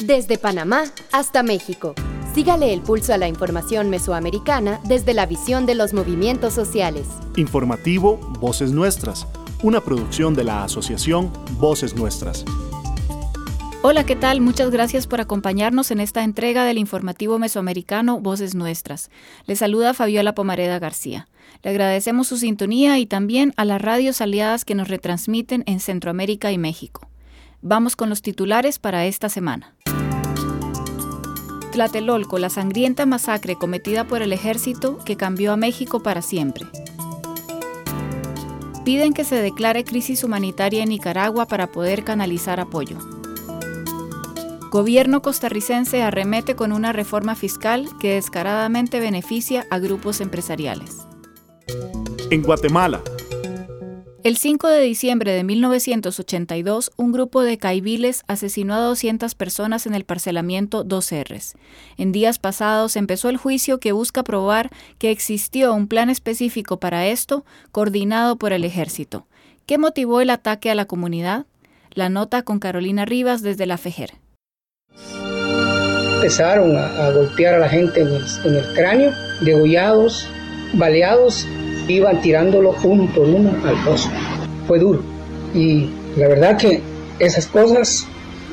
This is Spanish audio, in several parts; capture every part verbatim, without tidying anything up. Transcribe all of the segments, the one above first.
Desde Panamá hasta México. Sígale el pulso a la información mesoamericana desde la visión de los movimientos sociales. Informativo Voces Nuestras, una producción de la asociación Voces Nuestras. Hola, ¿qué tal? Muchas gracias por acompañarnos en esta entrega del informativo mesoamericano Voces Nuestras. Les saluda Fabiola Pomareda García. Le agradecemos su sintonía y también a las radios aliadas que nos retransmiten en Centroamérica y México. Vamos con los titulares para esta semana. Tlatelolco, la sangrienta masacre cometida por el ejército que cambió a México para siempre. Piden que se declare crisis humanitaria en Nicaragua para poder canalizar apoyo. Gobierno costarricense arremete con una reforma fiscal que descaradamente beneficia a grupos empresariales. En Guatemala. El cinco de diciembre de mil novecientos ochenta y dos, un grupo de caibiles asesinó a doscientas personas en el parcelamiento Dos R's. En días pasados empezó el juicio que busca probar que existió un plan específico para esto, coordinado por el ejército. ¿Qué motivó el ataque a la comunidad? La nota con Carolina Rivas desde la FEJER. Empezaron a, a golpear a la gente en el, en el cráneo, degollados, baleados. Iban tirándolo uno por uno al pozo. Fue duro. Y la verdad que esas cosas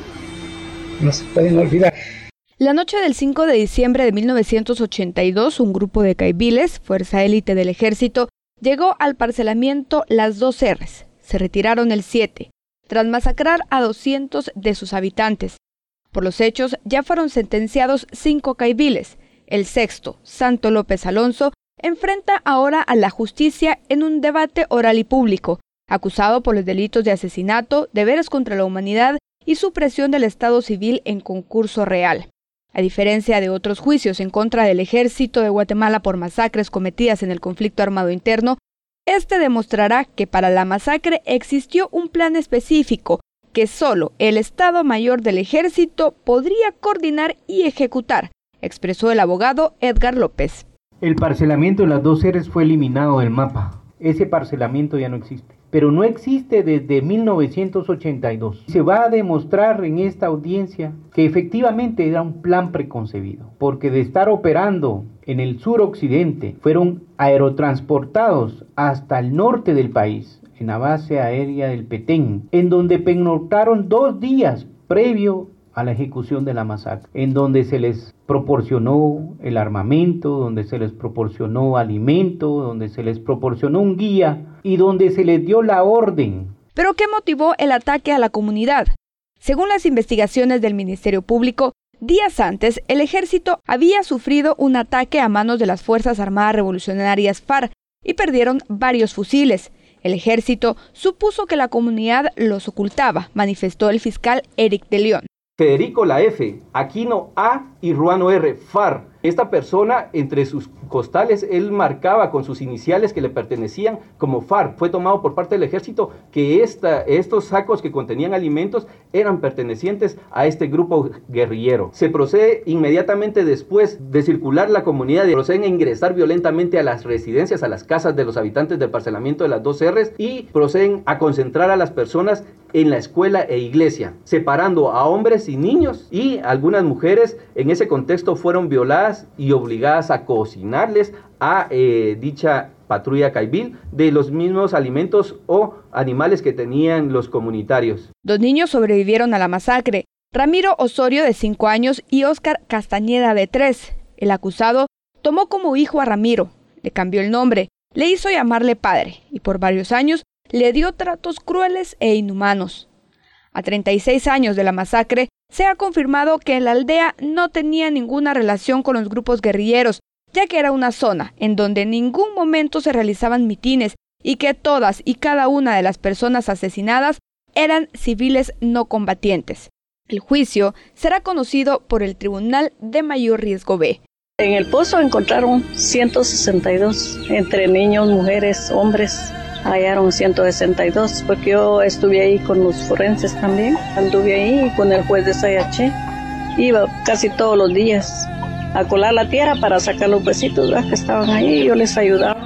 no se pueden olvidar. La noche del cinco de diciembre de mil novecientos ochenta y dos, un grupo de caibiles, fuerza élite del ejército, llegó al parcelamiento Las Dos R's. Se retiraron el siete, tras masacrar a doscientos de sus habitantes. Por los hechos ya fueron sentenciados cinco caibiles. El sexto, Santo López Alonso, enfrenta ahora a la justicia en un debate oral y público, acusado por los delitos de asesinato, deberes contra la humanidad y supresión del Estado civil en concurso real. A diferencia de otros juicios en contra del ejército de Guatemala por masacres cometidas en el conflicto armado interno, este demostrará que para la masacre existió un plan específico que solo el Estado Mayor del Ejército podría coordinar y ejecutar, expresó el abogado Edgar López. El parcelamiento de Las Dos R's fue eliminado del mapa. Ese parcelamiento ya no existe. Pero no existe desde mil novecientos ochenta y dos. Se va a demostrar en esta audiencia que efectivamente era un plan preconcebido. Porque de estar operando en el suroccidente, fueron aerotransportados hasta el norte del país, en la base aérea del Petén, en donde pernoctaron dos días previo a la ejecución de la masacre, en donde se les proporcionó el armamento, donde se les proporcionó alimento, donde se les proporcionó un guía y donde se les dio la orden. ¿Pero qué motivó el ataque a la comunidad? Según las investigaciones del Ministerio Público, días antes el ejército había sufrido un ataque a manos de las Fuerzas Armadas Revolucionarias FARC y perdieron varios fusiles. El ejército supuso que la comunidad los ocultaba, manifestó el fiscal Eric de León. Federico La F, Aquino A y Ruano R, FARC. Esta persona, entre sus costales, él marcaba con sus iniciales que le pertenecían como FARC. Fue tomado por parte del ejército que esta, estos sacos que contenían alimentos eran pertenecientes a este grupo guerrillero. Se procede inmediatamente después de circular la comunidad, y proceden a ingresar violentamente a las residencias, a las casas de los habitantes del parcelamiento de Las Dos R's y proceden a concentrar a las personas en la escuela e iglesia, separando a hombres y niños, y algunas mujeres en ese contexto fueron violadas y obligadas a cocinarles a eh, dicha patrulla caibil de los mismos alimentos o animales que tenían los comunitarios. Dos niños sobrevivieron a la masacre, Ramiro Osorio de cinco años y Óscar Castañeda de tres. El acusado tomó como hijo a Ramiro, le cambió el nombre, le hizo llamarle padre y por varios años le dio tratos crueles e inhumanos. A treinta y seis años de la masacre, se ha confirmado que la aldea no tenía ninguna relación con los grupos guerrilleros, ya que era una zona en donde en ningún momento se realizaban mitines y que todas y cada una de las personas asesinadas eran civiles no combatientes. El juicio será conocido por el Tribunal de Mayor Riesgo B. En el pozo encontraron ciento sesenta y dos, entre niños, mujeres, hombres. Hallaron ciento sesenta y dos, porque yo estuve ahí con los forenses también. Anduve ahí con el juez de Sayaché. Iba casi todos los días a colar la tierra para sacar los huesitos, ¿verdad?, que estaban ahí, y yo les ayudaba.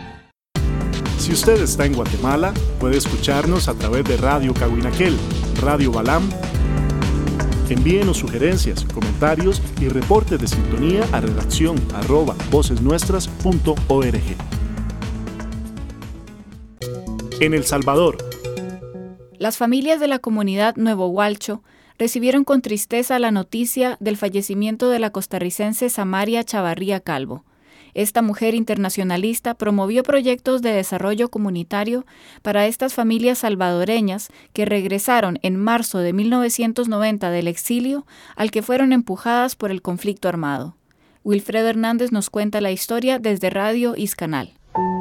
Si usted está en Guatemala, puede escucharnos a través de Radio Cahuinaquel, Radio Balam, Envíenos sugerencias, comentarios y reportes de sintonía a redacción arroba vocesnuestras punto org. En El Salvador. Las familias de la comunidad Nuevo Gualcho recibieron con tristeza la noticia del fallecimiento de la costarricense Samaria Chavarría Calvo. Esta mujer internacionalista promovió proyectos de desarrollo comunitario para estas familias salvadoreñas que regresaron en marzo de mil novecientos noventa del exilio al que fueron empujadas por el conflicto armado. Wilfredo Hernández nos cuenta la historia desde Radio Iscanal.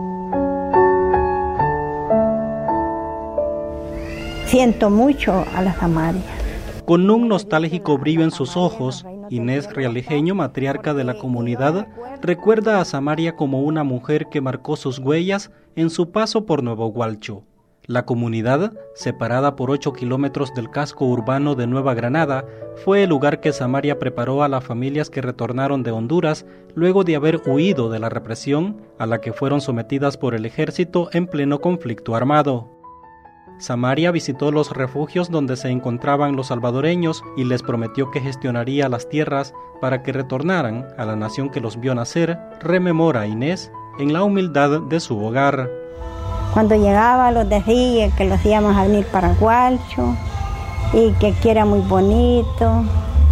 Siento mucho a la Samaria. Con un nostálgico brillo en sus ojos, Inés Realejeño, matriarca de la comunidad, recuerda a Samaria como una mujer que marcó sus huellas en su paso por Nuevo Gualcho. La comunidad, separada por ocho kilómetros del casco urbano de Nueva Granada, fue el lugar que Samaria preparó a las familias que retornaron de Honduras luego de haber huido de la represión a la que fueron sometidas por el ejército en pleno conflicto armado. Samaria visitó los refugios donde se encontraban los salvadoreños y les prometió que gestionaría las tierras para que retornaran a la nación que los vio nacer, rememora Inés, en la humildad de su hogar. Cuando llegaba los decía que los íbamos a venir para Gualcho y que aquí era muy bonito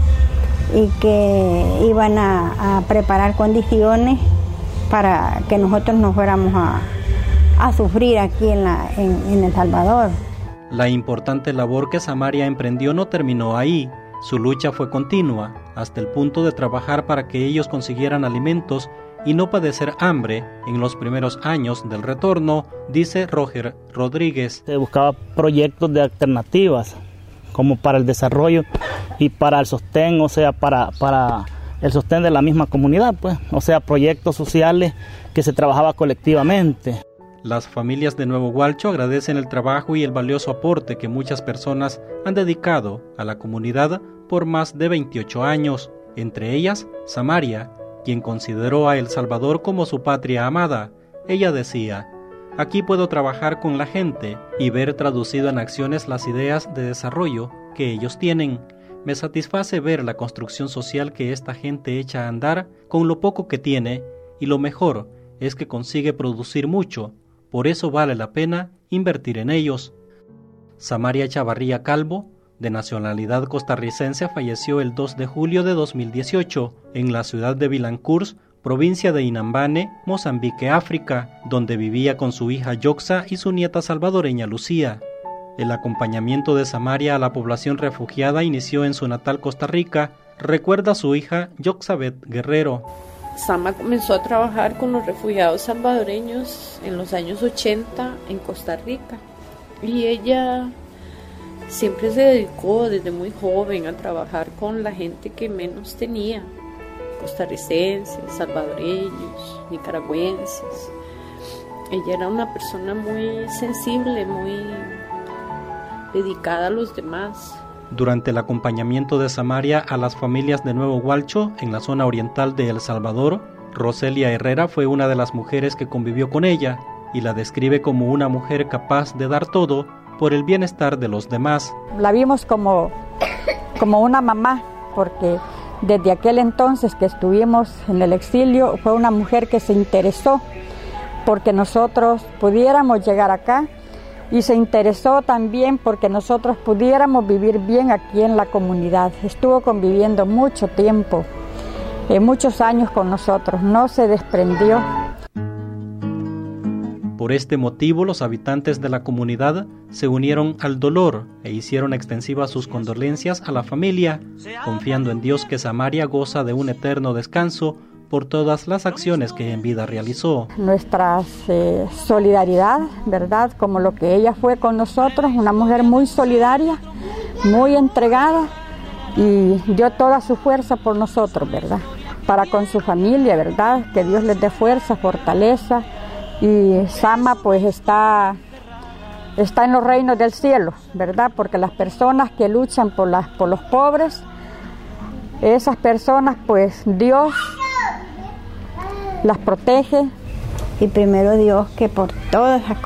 y que iban a, a preparar condiciones para que nosotros nos fuéramos a a sufrir aquí en, la, en, en El Salvador. La importante labor que Samaria emprendió no terminó ahí. Su lucha fue continua, hasta el punto de trabajar para que ellos consiguieran alimentos y no padecer hambre en los primeros años del retorno, dice Roger Rodríguez. Se buscaba proyectos de alternativas, como para el desarrollo y para el sostén, o sea, para, para el sostén de la misma comunidad, pues, o sea, proyectos sociales que se trabajaba colectivamente. Las familias de Nuevo Gualcho agradecen el trabajo y el valioso aporte que muchas personas han dedicado a la comunidad por más de veintiocho años, entre ellas Samaria, quien consideró a El Salvador como su patria amada. Ella decía: aquí puedo trabajar con la gente y ver traducido en acciones las ideas de desarrollo que ellos tienen. Me satisface ver la construcción social que esta gente echa a andar con lo poco que tiene, y lo mejor es que consigue producir mucho. Por eso vale la pena invertir en ellos. Samaria Chavarría Calvo, de nacionalidad costarricense, falleció el dos de julio de dos mil dieciocho en la ciudad de Vilancurs, provincia de Inhambane, Mozambique, África, donde vivía con su hija Yoxa y su nieta salvadoreña Lucía. El acompañamiento de Samaria a la población refugiada inició en su natal Costa Rica, recuerda su hija Yoxabet Guerrero. Sama comenzó a trabajar con los refugiados salvadoreños en los años ochenta en Costa Rica y ella siempre se dedicó desde muy joven a trabajar con la gente que menos tenía, costarricenses, salvadoreños, nicaragüenses. Ella era una persona muy sensible, muy dedicada a los demás. Durante el acompañamiento de Samaria a las familias de Nuevo Gualcho en la zona oriental de El Salvador, Roselia Herrera fue una de las mujeres que convivió con ella y la describe como una mujer capaz de dar todo por el bienestar de los demás. La vimos como, como una mamá, porque desde aquel entonces que estuvimos en el exilio fue una mujer que se interesó porque nosotros pudiéramos llegar acá. Y se interesó también porque nosotros pudiéramos vivir bien aquí en la comunidad. Estuvo conviviendo mucho tiempo, eh, muchos años con nosotros, no se desprendió. Por este motivo, los habitantes de la comunidad se unieron al dolor e hicieron extensivas sus condolencias a la familia, confiando en Dios que Samaria goza de un eterno descanso por todas las acciones que en vida realizó. Nuestra eh, solidaridad, ¿verdad? Como lo que ella fue con nosotros, una mujer muy solidaria, muy entregada y dio toda su fuerza por nosotros, ¿verdad? Para con su familia, ¿verdad? Que Dios les dé fuerza, fortaleza. Y Sama pues está, está en los reinos del cielo, ¿verdad? Porque las personas que luchan por, las, por los pobres, esas personas pues Dios las protege. Y primero Dios que por todas las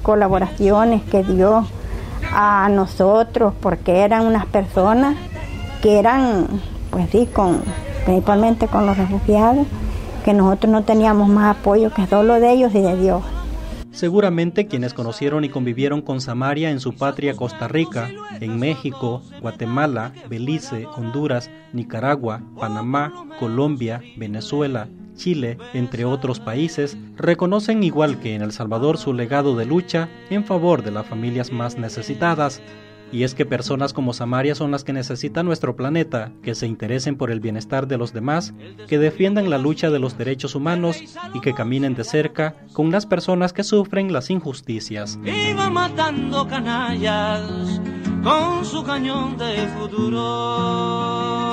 colaboraciones que dio a nosotros, porque eran unas personas que eran, pues sí, con, principalmente con los refugiados, que nosotros no teníamos más apoyo que solo de ellos y de Dios. Seguramente quienes conocieron y convivieron con Samaria en su patria Costa Rica, en México, Guatemala, Belice, Honduras, Nicaragua, Panamá, Colombia, Venezuela, Chile, entre otros países, reconocen igual que en El Salvador su legado de lucha en favor de las familias más necesitadas. Y es que personas como Samaria son las que necesita nuestro planeta, que se interesen por el bienestar de los demás, que defiendan la lucha de los derechos humanos y que caminen de cerca con las personas que sufren las injusticias. Iba matando canallas con su cañón de futuro.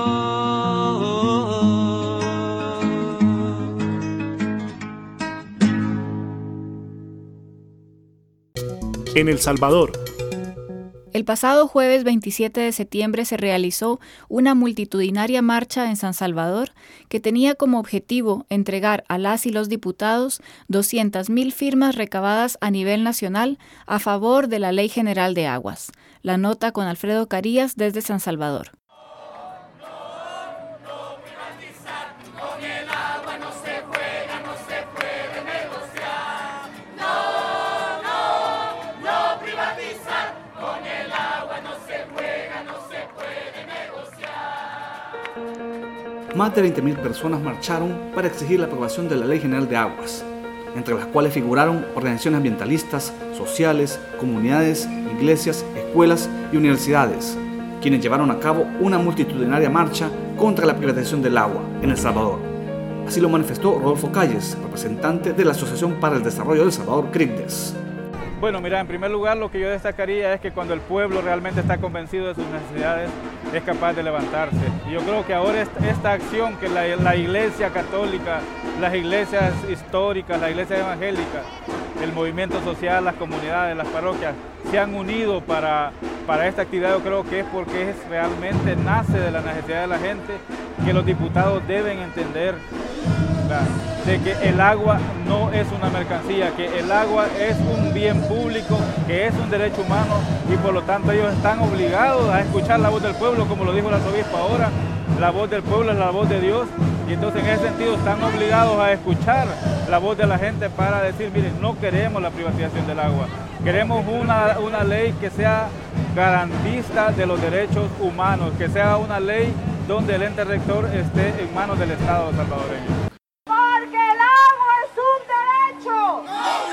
En El Salvador. El pasado jueves veintisiete de septiembre se realizó una multitudinaria marcha en San Salvador que tenía como objetivo entregar a las y los diputados doscientas mil firmas recabadas a nivel nacional a favor de la Ley General de Aguas. La nota con Alfredo Carías desde San Salvador. Más de veinte mil personas marcharon para exigir la aprobación de la Ley General de Aguas, entre las cuales figuraron organizaciones ambientalistas, sociales, comunidades, iglesias, escuelas y universidades, quienes llevaron a cabo una multitudinaria marcha contra la privatización del agua en El Salvador. Así lo manifestó Rodolfo Calles, representante de la Asociación para el Desarrollo del Salvador, CRICDES. Bueno, mira, en primer lugar lo que yo destacaría es que cuando el pueblo realmente está convencido de sus necesidades, es capaz de levantarse. Y yo creo que ahora esta acción que la, la Iglesia Católica, las iglesias históricas, las iglesias evangélicas, el movimiento social, las comunidades, las parroquias, se han unido para, para esta actividad, yo creo que es porque es realmente nace de la necesidad de la gente, que los diputados deben entender de que el agua no es una mercancía, que el agua es un bien público, que es un derecho humano y por lo tanto ellos están obligados a escuchar la voz del pueblo, como lo dijo el arzobispo ahora, la voz del pueblo es la voz de Dios y entonces en ese sentido están obligados a escuchar la voz de la gente para decir, miren, no queremos la privatización del agua, queremos una, una ley que sea garantista de los derechos humanos, que sea una ley donde el ente rector esté en manos del Estado salvadoreño. Porque el agua es un derecho.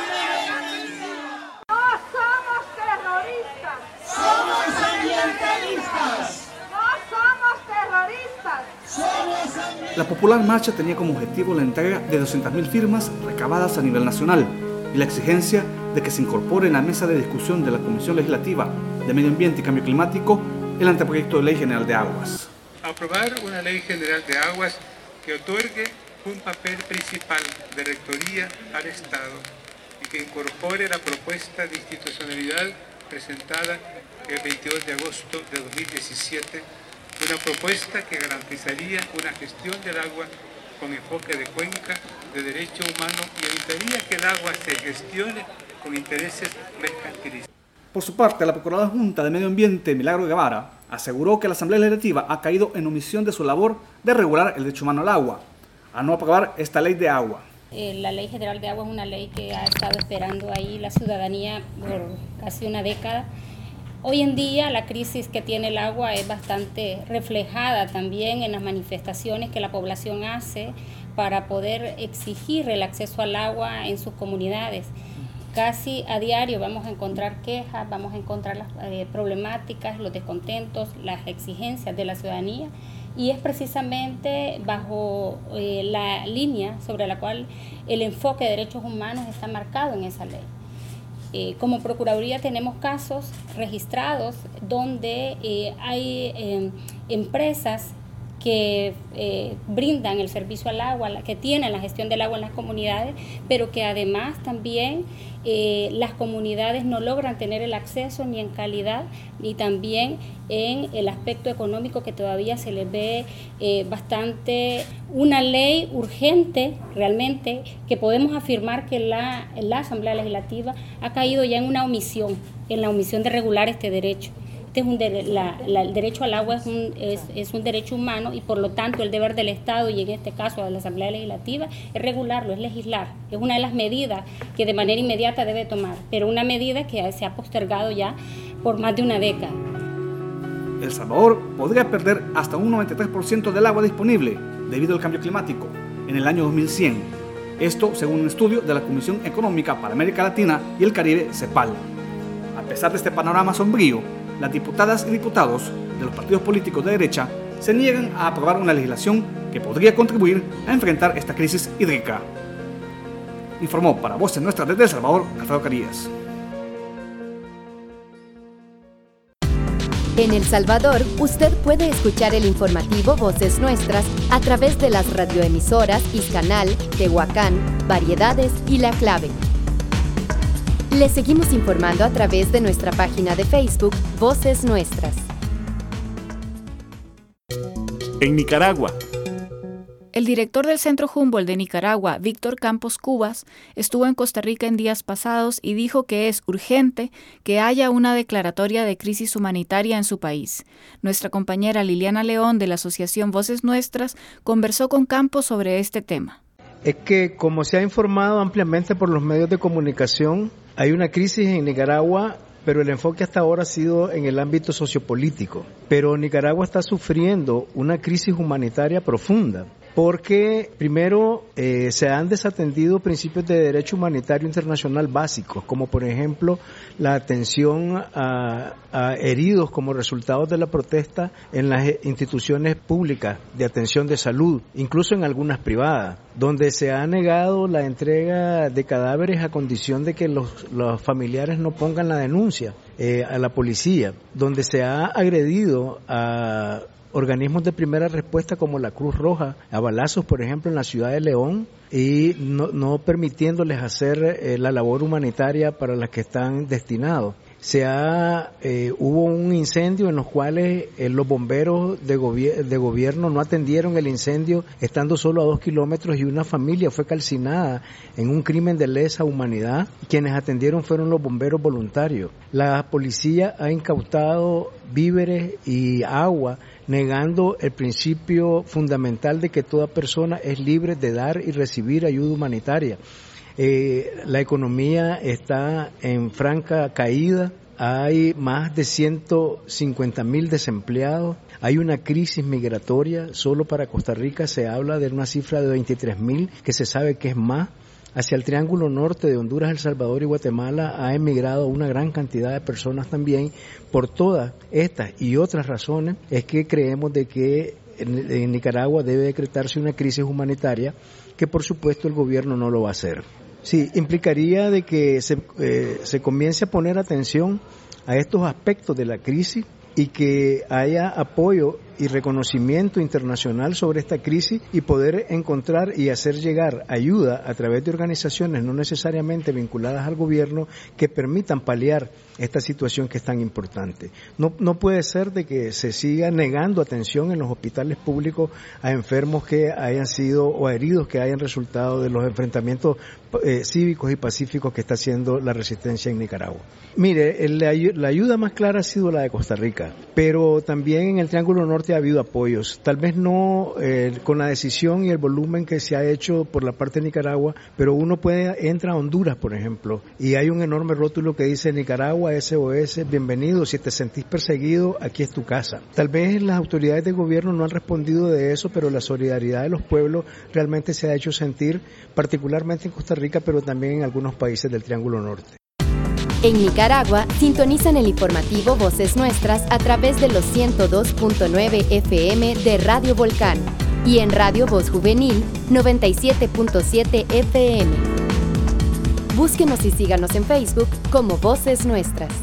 No somos terroristas. Somos ambientalistas. No somos terroristas. Somos ambientalistas. La popular marcha tenía como objetivo la entrega de doscientas mil firmas recabadas a nivel nacional y la exigencia de que se incorpore en la mesa de discusión de la Comisión Legislativa de Medio Ambiente y Cambio Climático el anteproyecto de Ley General de Aguas. Aprobar una Ley General de Aguas que otorgue un papel principal de rectoría al Estado y que incorpore la propuesta de institucionalidad presentada el veintidós de agosto de dos mil diecisiete, una propuesta que garantizaría una gestión del agua con enfoque de cuenca, de derecho humano y evitaría que el agua se gestione con intereses mercantilistas. Por su parte, la Procuradora Junta de Medio Ambiente, Milagro Guevara, aseguró que la Asamblea Legislativa ha caído en omisión de su labor de regular el derecho humano al agua, a no aprobar esta ley de agua. Eh, la Ley General de Agua es una ley que ha estado esperando ahí la ciudadanía por casi una década. Hoy en día la crisis que tiene el agua es bastante reflejada también en las manifestaciones que la población hace para poder exigir el acceso al agua en sus comunidades. Casi a diario vamos a encontrar quejas, vamos a encontrar las eh, problemáticas, los descontentos, las exigencias de la ciudadanía y es precisamente bajo eh, la línea sobre la cual el enfoque de derechos humanos está marcado en esa ley. Eh, como Procuraduría tenemos casos registrados donde eh, hay eh, empresas que eh, brindan el servicio al agua, que tienen la gestión del agua en las comunidades, pero que además también eh, las comunidades no logran tener el acceso ni en calidad ni también en el aspecto económico que todavía se les ve eh, bastante una ley urgente realmente que podemos afirmar que la, la Asamblea Legislativa ha caído ya en una omisión, en la omisión de regular este derecho. Este es un de, la, la, el derecho al agua es un, es, es un derecho humano y por lo tanto el deber del Estado y en este caso de la Asamblea Legislativa es regularlo, es legislar. Es una de las medidas que de manera inmediata debe tomar, pero una medida que se ha postergado ya por más de una década. El Salvador podría perder hasta un noventa y tres por ciento del agua disponible debido al cambio climático en el año dos mil cien. Esto según un estudio de la Comisión Económica para América Latina y el Caribe, CEPAL. A pesar de este panorama sombrío, las diputadas y diputados de los partidos políticos de derecha se niegan a aprobar una legislación que podría contribuir a enfrentar esta crisis hídrica. Informó para Voces Nuestras desde El Salvador, Alfredo Carías. En El Salvador, usted puede escuchar el informativo Voces Nuestras a través de las radioemisoras Iscanal, Tehuacán, Variedades y La Clave. Le seguimos informando a través de nuestra página de Facebook, Voces Nuestras. En Nicaragua. El director del Centro Humboldt de Nicaragua, Víctor Campos Cubas, estuvo en Costa Rica en días pasados y dijo que es urgente que haya una declaratoria de crisis humanitaria en su país. Nuestra compañera Liliana León de la Asociación Voces Nuestras conversó con Campos sobre este tema. Es que, como se ha informado ampliamente por los medios de comunicación, hay una crisis en Nicaragua, pero el enfoque hasta ahora ha sido en el ámbito sociopolítico. Pero Nicaragua está sufriendo una crisis humanitaria profunda, porque primero eh, se han desatendido principios de derecho humanitario internacional básicos, como por ejemplo la atención a, a heridos como resultado de la protesta en las instituciones públicas de atención de salud, incluso en algunas privadas, donde se ha negado la entrega de cadáveres a condición de que los, los familiares no pongan la denuncia eh, a la policía, donde se ha agredido a organismos de primera respuesta como la Cruz Roja, a balazos, por ejemplo, en la ciudad de León, y no, no permitiéndoles hacer eh, la labor humanitaria para la que están destinados. Se ha, eh, hubo un incendio en los cuales eh, los bomberos de, gobier- de gobierno no atendieron el incendio estando solo a dos kilómetros y una familia fue calcinada en un crimen de lesa humanidad. Quienes atendieron fueron los bomberos voluntarios. La policía ha incautado víveres y agua, negando el principio fundamental de que toda persona es libre de dar y recibir ayuda humanitaria. Eh, la economía está en franca caída, hay más de ciento cincuenta mil desempleados, hay una crisis migratoria, solo para Costa Rica se habla de una cifra de veintitrés mil, que se sabe que es más. Hacia el Triángulo Norte de Honduras, El Salvador y Guatemala ha emigrado una gran cantidad de personas también. Por todas estas y otras razones es que creemos de que en, en Nicaragua debe decretarse una crisis humanitaria, que por supuesto el gobierno no lo va a hacer. Sí, implicaría de que se, eh, se comience a poner atención a estos aspectos de la crisis y que haya apoyo y reconocimiento internacional sobre esta crisis y poder encontrar y hacer llegar ayuda a través de organizaciones no necesariamente vinculadas al gobierno que permitan paliar esta situación que es tan importante. No, no puede ser de que se siga negando atención en los hospitales públicos a enfermos que hayan sido o a heridos que hayan resultado de los enfrentamientos eh, cívicos y pacíficos que está haciendo la resistencia en Nicaragua. Mire, el, la, la ayuda más clara ha sido la de Costa Rica, pero también en el Triángulo Norte ha habido apoyos, tal vez no eh, con la decisión y el volumen que se ha hecho por la parte de Nicaragua, pero uno puede, entra a Honduras, por ejemplo, y hay un enorme rótulo que dice Nicaragua, S O S, bienvenido, si te sentís perseguido, aquí es tu casa. Tal vez las autoridades de gobierno no han respondido de eso, pero la solidaridad de los pueblos realmente se ha hecho sentir, particularmente en Costa Rica, pero también en algunos países del Triángulo Norte. En Nicaragua, sintonizan el informativo Voces Nuestras a través de los ciento dos punto nueve F M de Radio Volcán y en Radio Voz Juvenil noventa y siete punto siete F M. Búsquenos y síganos en Facebook como Voces Nuestras.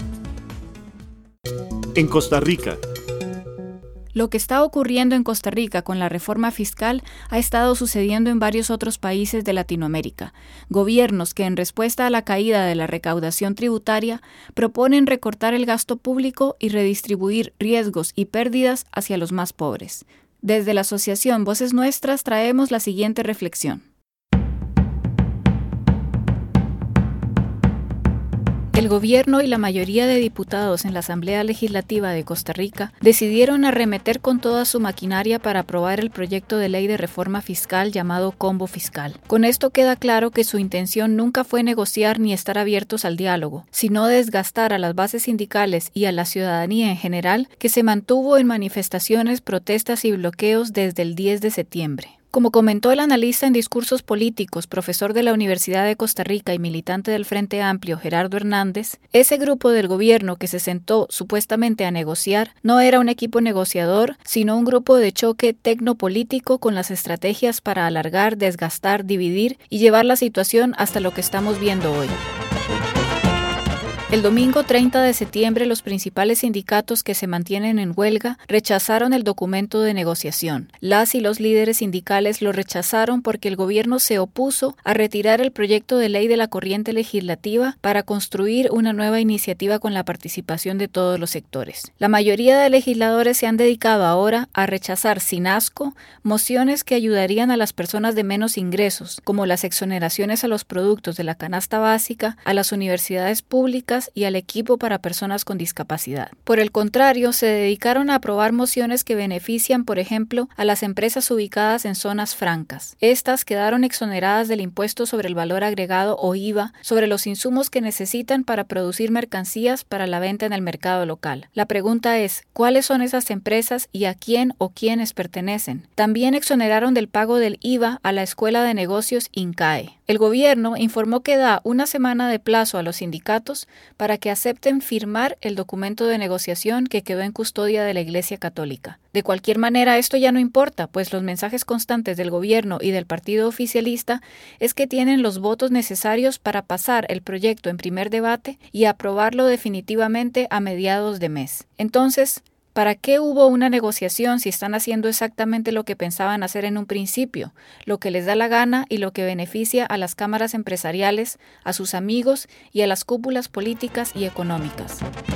En Costa Rica. Lo que está ocurriendo en Costa Rica con la reforma fiscal ha estado sucediendo en varios otros países de Latinoamérica. Gobiernos que, en respuesta a la caída de la recaudación tributaria, proponen recortar el gasto público y redistribuir riesgos y pérdidas hacia los más pobres. Desde la Asociación Voces Nuestras traemos la siguiente reflexión. El gobierno y la mayoría de diputados en la Asamblea Legislativa de Costa Rica decidieron arremeter con toda su maquinaria para aprobar el proyecto de ley de reforma fiscal llamado Combo Fiscal. Con esto queda claro que su intención nunca fue negociar ni estar abiertos al diálogo, sino desgastar a las bases sindicales y a la ciudadanía en general, que se mantuvo en manifestaciones, protestas y bloqueos desde el diez de septiembre. Como comentó el analista en discursos políticos, profesor de la Universidad de Costa Rica y militante del Frente Amplio, Gerardo Hernández, ese grupo del gobierno que se sentó supuestamente a negociar no era un equipo negociador, sino un grupo de choque tecnopolítico con las estrategias para alargar, desgastar, dividir y llevar la situación hasta lo que estamos viendo hoy. El domingo treinta de septiembre, los principales sindicatos que se mantienen en huelga rechazaron el documento de negociación. Las y los líderes sindicales lo rechazaron porque el gobierno se opuso a retirar el proyecto de ley de la corriente legislativa para construir una nueva iniciativa con la participación de todos los sectores. La mayoría de legisladores se han dedicado ahora a rechazar sin asco mociones que ayudarían a las personas de menos ingresos, como las exoneraciones a los productos de la canasta básica, a las universidades públicas y al equipo para personas con discapacidad. Por el contrario, se dedicaron a aprobar mociones que benefician, por ejemplo, a las empresas ubicadas en zonas francas. Estas quedaron exoneradas del impuesto sobre el valor agregado o I V A sobre los insumos que necesitan para producir mercancías para la venta en el mercado local. La pregunta es, ¿cuáles son esas empresas y a quién o quiénes pertenecen? También exoneraron del pago del I V A a la Escuela de Negocios INCAE. El gobierno informó que da una semana de plazo a los sindicatos para que acepten firmar el documento de negociación que quedó en custodia de la Iglesia Católica. De cualquier manera, esto ya no importa, pues los mensajes constantes del gobierno y del partido oficialista es que tienen los votos necesarios para pasar el proyecto en primer debate y aprobarlo definitivamente a mediados de mes. Entonces, ¿para qué hubo una negociación si están haciendo exactamente lo que pensaban hacer en un principio, lo que les da la gana y lo que beneficia a las cámaras empresariales, a sus amigos y a las cúpulas políticas y económicas?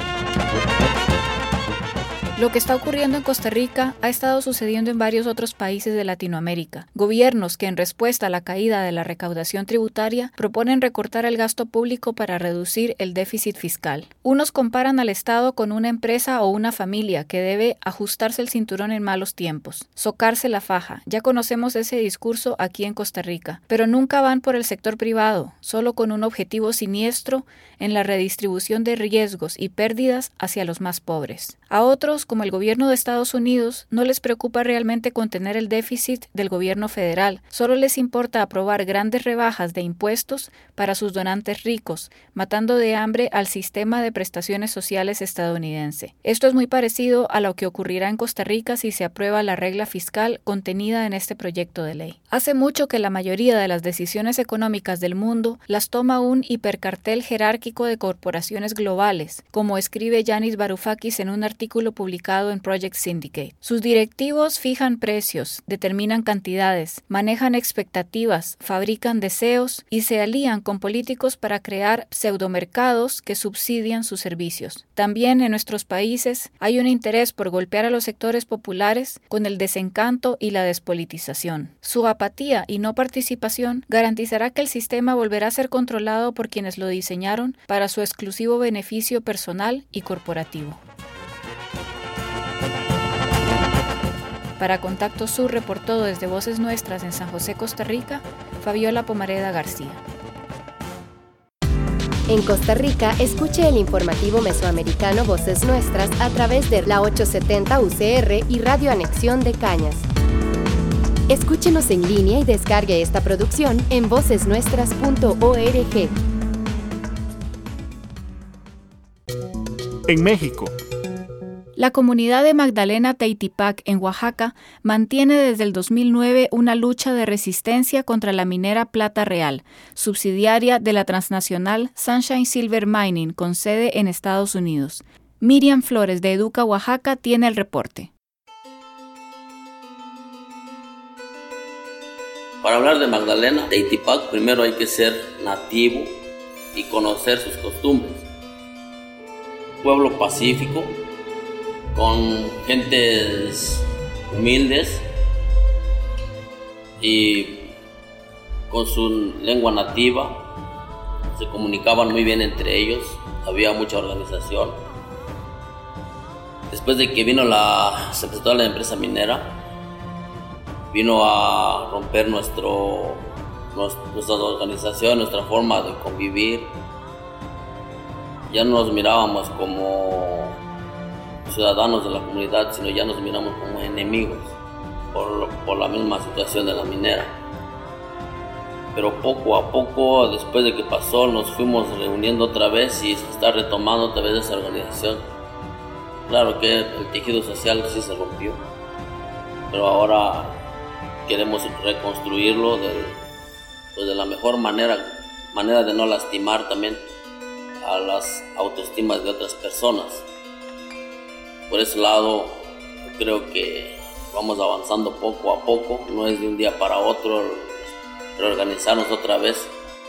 Lo que está ocurriendo en Costa Rica ha estado sucediendo en varios otros países de Latinoamérica. Gobiernos que en respuesta a la caída de la recaudación tributaria proponen recortar el gasto público para reducir el déficit fiscal. Unos comparan al Estado con una empresa o una familia que debe ajustarse el cinturón en malos tiempos, socarse la faja. Ya conocemos ese discurso aquí en Costa Rica, pero nunca van por el sector privado, solo con un objetivo siniestro en la redistribución de riesgos y pérdidas hacia los más pobres. A otros, como el gobierno de Estados Unidos, no les preocupa realmente contener el déficit del gobierno federal, solo les importa aprobar grandes rebajas de impuestos para sus donantes ricos, matando de hambre al sistema de prestaciones sociales estadounidense. Esto es muy parecido a lo que ocurrirá en Costa Rica si se aprueba la regla fiscal contenida en este proyecto de ley. Hace mucho que la mayoría de las decisiones económicas del mundo las toma un hipercartel jerárquico de corporaciones globales, como escribe Yanis Varoufakis en un artículo publicado en Project Syndicate. Sus directivos fijan precios, determinan cantidades, manejan expectativas, fabrican deseos y se alían con políticos para crear pseudomercados que subsidian sus servicios. También en nuestros países hay un interés por golpear a los sectores populares con el desencanto y la despolitización. Su apatía y no participación garantizará que el sistema volverá a ser controlado por quienes lo diseñaron para su exclusivo beneficio personal y corporativo. Para Contacto Sur reportó desde Voces Nuestras en San José, Costa Rica, Fabiola Pomareda García. En Costa Rica, escuche el informativo mesoamericano Voces Nuestras a través de la ochocientos setenta U C R y Radio Anexión de Cañas. Escúchenos en línea y descargue esta producción en voces nuestras punto org. En México. La comunidad de Magdalena Teitipac, en Oaxaca, mantiene desde el dos mil nueve una lucha de resistencia contra la minera Plata Real, subsidiaria de la transnacional Sunshine Silver Mining, con sede en Estados Unidos. Miriam Flores, de Educa Oaxaca, tiene el reporte. Para hablar de Magdalena Teitipac, primero hay que ser nativo y conocer sus costumbres. Pueblo pacífico, con gentes humildes y con su lengua nativa, se comunicaban muy bien entre ellos, había mucha organización. Después de que vino la, se presentó la empresa minera, vino a romper nuestro, nuestra organización, nuestra forma de convivir. Ya no nos mirábamos como ciudadanos de la comunidad, sino ya nos miramos como enemigos por, por la misma situación de la minera. Pero poco a poco, después de que pasó, nos fuimos reuniendo otra vez y se está retomando otra vez esa organización. Claro que el tejido social sí se rompió, pero ahora queremos reconstruirlo de, pues de la mejor manera, manera de no lastimar también a las autoestimas de otras personas. Por ese lado, creo que vamos avanzando poco a poco, no es de un día para otro reorganizarnos otra vez.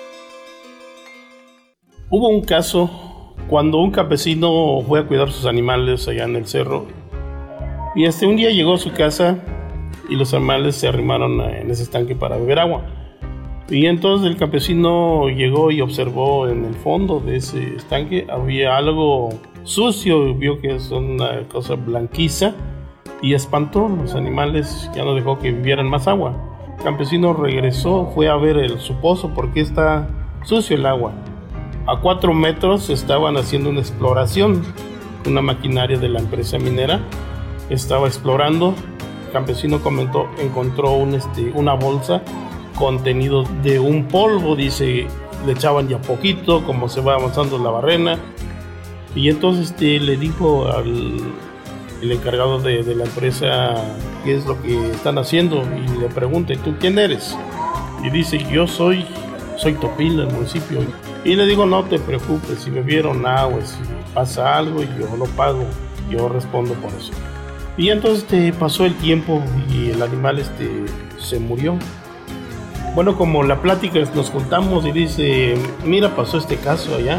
Hubo un caso cuando un campesino fue a cuidar sus animales allá en el cerro, y este un día llegó a su casa y los animales se arrimaron en ese estanque para beber agua. Y entonces el campesino llegó y observó en el fondo de ese estanque había algo sucio, vio que es una cosa blanquiza y espantó. Los animales, ya no dejó que bebieran más agua. El campesino regresó, fue a ver el, su pozo porque está sucio el agua. A cuatro metros estaban haciendo una exploración, una maquinaria de la empresa minera estaba explorando. El campesino comentó, encontró un, este, una bolsa contenido de un polvo, dice, le echaban ya poquito, como se va avanzando la barrena. Y entonces este, le dijo al el encargado de, de la empresa qué es lo que están haciendo y le pregunta, ¿tú quién eres? Y dice, yo soy, soy Topil del municipio. Y le digo, no te preocupes, si bebieron agua, si pasa algo, yo lo pago, yo respondo por eso. Y entonces este, pasó el tiempo y el animal este, se murió. Bueno, como la plática nos juntamos y dice, mira, pasó este caso allá.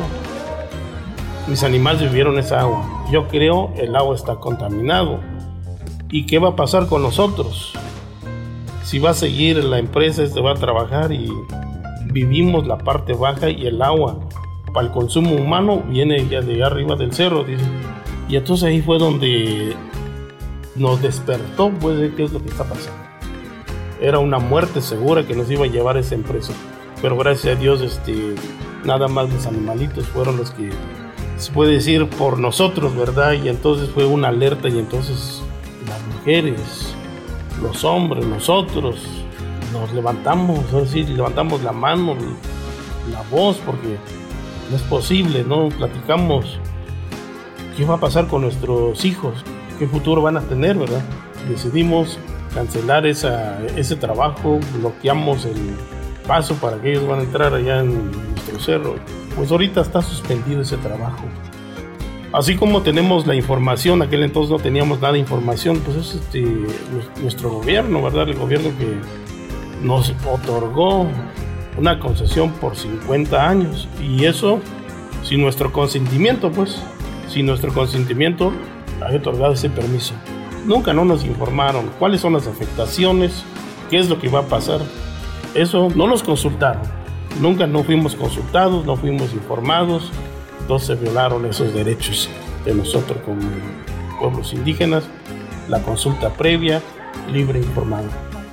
Mis animales bebieron esa agua. Yo creo el agua está contaminado. ¿Y qué va a pasar con nosotros? Si va a seguir la empresa, este va a trabajar y vivimos la parte baja y el agua para el consumo humano viene ya de arriba del cerro, dice. Y entonces ahí fue donde nos despertó, pues, qué es lo que está pasando. Era una muerte segura que nos iba a llevar esa empresa. Pero gracias a Dios, este, nada más los animalitos fueron los que, se puede decir, por nosotros, ¿verdad? Y entonces fue una alerta y entonces las mujeres, los hombres, nosotros, nos levantamos, es decir, levantamos la mano, la voz, porque no es posible, ¿no? Platicamos qué va a pasar con nuestros hijos, qué futuro van a tener, ¿verdad? Decidimos cancelar esa, ese trabajo, bloqueamos el paso para que ellos van a entrar allá en nuestro cerro. Pues ahorita está suspendido ese trabajo. Así como tenemos la información, aquel entonces no teníamos nada de información, pues es este, nuestro gobierno, ¿verdad? El gobierno que nos otorgó una concesión por cincuenta años, y eso sin nuestro consentimiento, pues, sin nuestro consentimiento ha otorgado ese permiso. Nunca no nos informaron cuáles son las afectaciones, qué es lo que va a pasar. Eso no nos consultaron. Nunca no fuimos consultados, no fuimos informados. Entonces se violaron esos derechos de nosotros como pueblos indígenas. La consulta previa, libre e informada.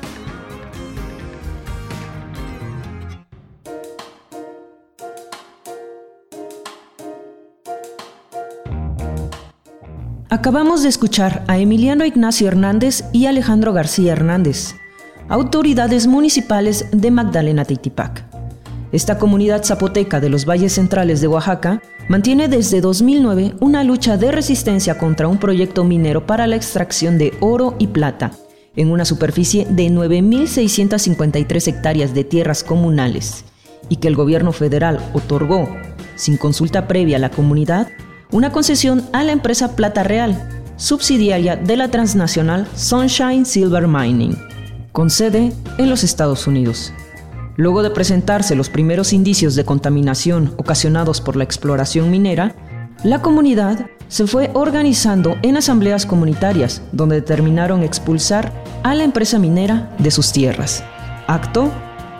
Acabamos de escuchar a Emiliano Ignacio Hernández y Alejandro García Hernández, autoridades municipales de Magdalena Teitipac. Esta comunidad zapoteca de los valles centrales de Oaxaca mantiene desde dos mil nueve una lucha de resistencia contra un proyecto minero para la extracción de oro y plata en una superficie de nueve mil seiscientas cincuenta y tres hectáreas de tierras comunales, y que el gobierno federal otorgó, sin consulta previa a la comunidad, una concesión a la empresa Plata Real, subsidiaria de la transnacional Sunshine Silver Mining, con sede en los Estados Unidos. Luego de presentarse los primeros indicios de contaminación ocasionados por la exploración minera, la comunidad se fue organizando en asambleas comunitarias, donde determinaron expulsar a la empresa minera de sus tierras, acto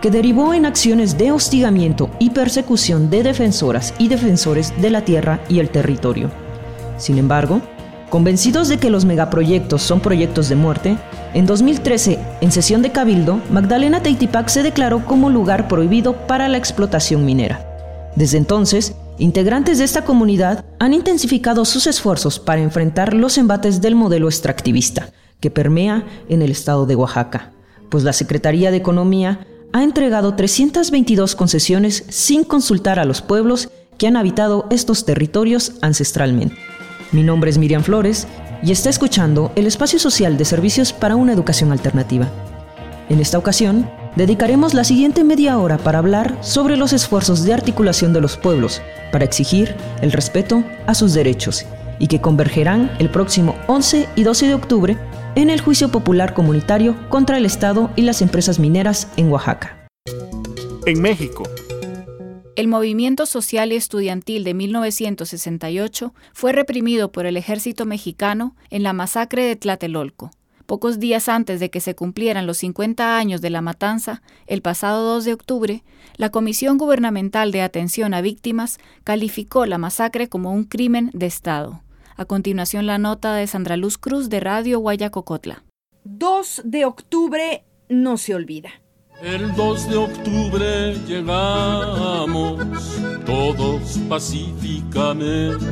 que derivó en acciones de hostigamiento y persecución de defensoras y defensores de la tierra y el territorio. Sin embargo, convencidos de que los megaproyectos son proyectos de muerte, en dos mil trece, en sesión de Cabildo, Magdalena Teitipac se declaró como lugar prohibido para la explotación minera. Desde entonces, integrantes de esta comunidad han intensificado sus esfuerzos para enfrentar los embates del modelo extractivista que permea en el estado de Oaxaca, pues la Secretaría de Economía ha entregado trescientas veintidós concesiones sin consultar a los pueblos que han habitado estos territorios ancestralmente. Mi nombre es Miriam Flores y está escuchando el espacio social de servicios para una educación alternativa. En esta ocasión, dedicaremos la siguiente media hora para hablar sobre los esfuerzos de articulación de los pueblos para exigir el respeto a sus derechos y que convergerán el próximo once y doce de octubre en el juicio popular comunitario contra el Estado y las empresas mineras en Oaxaca. En México, el movimiento social y estudiantil de mil novecientos sesenta y ocho fue reprimido por el ejército mexicano en la masacre de Tlatelolco. Pocos días antes de que se cumplieran los cincuenta años de la matanza, el pasado dos de octubre, la Comisión Gubernamental de Atención a Víctimas calificó la masacre como un crimen de Estado. A continuación, la nota de Sandra Luz Cruz de Radio Guayacocotla. dos de octubre no se olvida. El dos de octubre llegamos todos pacíficamente